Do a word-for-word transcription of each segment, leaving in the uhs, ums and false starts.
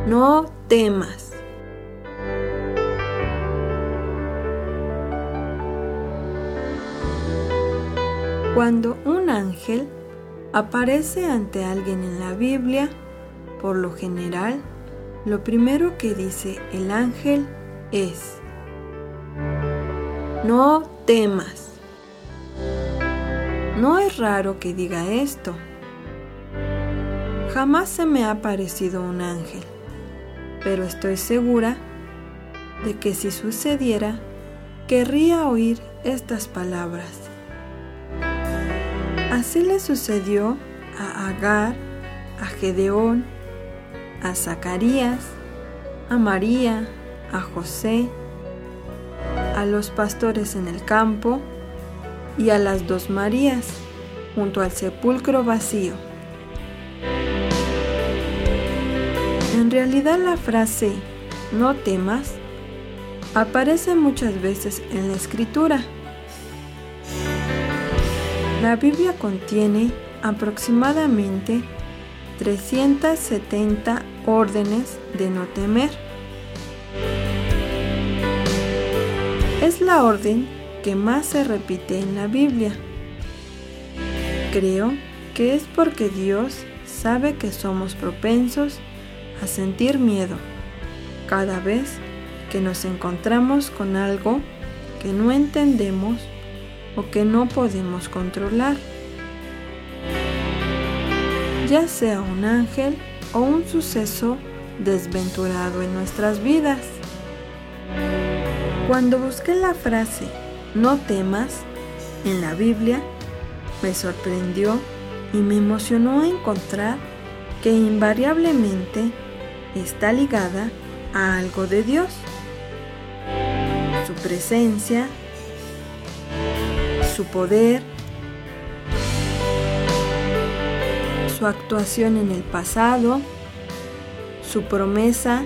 No temas. Cuando un ángel aparece ante alguien en la Biblia, por lo general, lo primero que dice el ángel es: no temas. No es raro que diga esto. Jamás se me ha aparecido un ángel, pero estoy segura de que si sucediera, querría oír estas palabras. Así le sucedió a Agar, a Gedeón, a Zacarías, a María, a José, a los pastores en el campo y a las dos Marías junto al sepulcro vacío. En realidad la frase "no temas" aparece muchas veces en la Escritura. La Biblia contiene aproximadamente trescientas setenta órdenes de no temer. Es la orden que más se repite en la Biblia. Creo que es porque Dios sabe que somos propensos a sentir miedo cada vez que nos encontramos con algo que no entendemos o que no podemos controlar, ya sea un ángel o un suceso desventurado en nuestras vidas. Cuando busqué la frase "no temas" en la Biblia, me sorprendió y me emocionó encontrar que invariablemente está ligada a algo de Dios, su presencia, su poder, su actuación en el pasado, su promesa.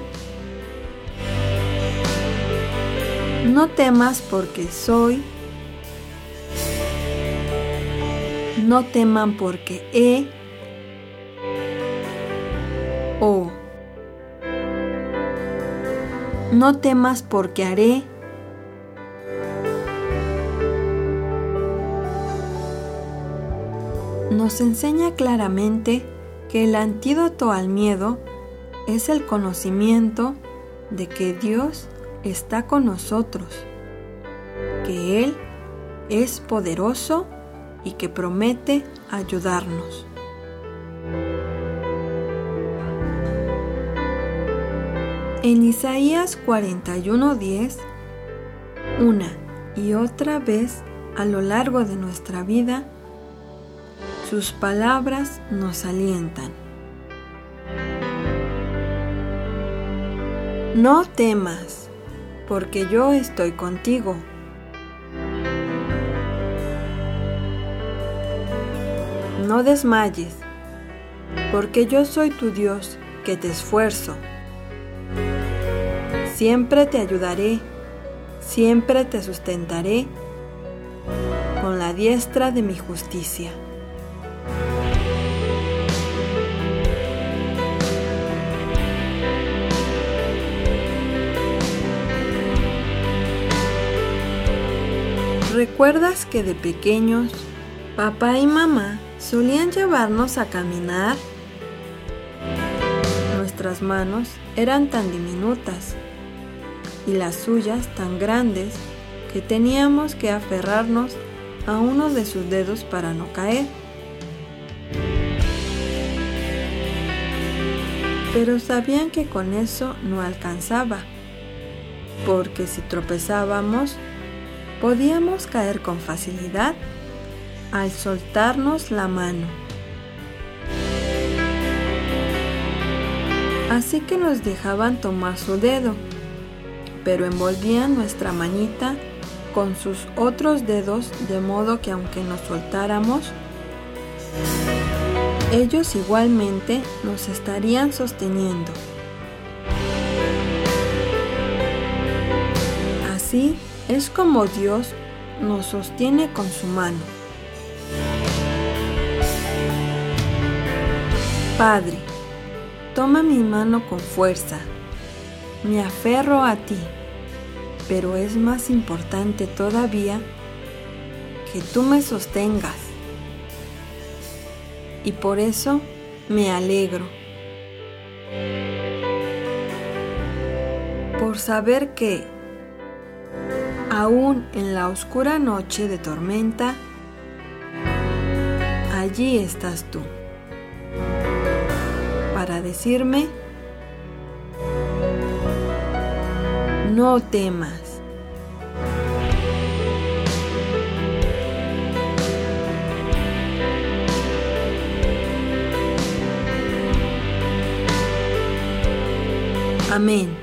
No temas porque soy. No teman porque he. O no temas porque haré. Nos enseña claramente que el antídoto al miedo es el conocimiento de que Dios está con nosotros, que Él es poderoso y que promete ayudarnos. En Isaías cuarenta y uno diez, una y otra vez a lo largo de nuestra vida, sus palabras nos alientan. No temas, porque yo estoy contigo. No desmayes, porque yo soy tu Dios que te esfuerzo. Siempre te ayudaré, siempre te sustentaré con la diestra de mi justicia. ¿Recuerdas que de pequeños, papá y mamá solían llevarnos a caminar? Nuestras manos eran tan diminutas y las suyas tan grandes que teníamos que aferrarnos a uno de sus dedos para no caer. Pero sabían que con eso no alcanzaba, porque si tropezábamos, podíamos caer con facilidad al soltarnos la mano. Así que nos dejaban tomar su dedo, pero envolvían nuestra manita con sus otros dedos, de modo que aunque nos soltáramos, ellos igualmente nos estarían sosteniendo. Así es como Dios nos sostiene con su mano. Padre, toma mi mano con fuerza. Me aferro a ti, pero es más importante todavía que tú me sostengas. Y por eso me alegro. Por saber que, aún en la oscura noche de tormenta, allí estás tú, para decirme: no temas. Amén.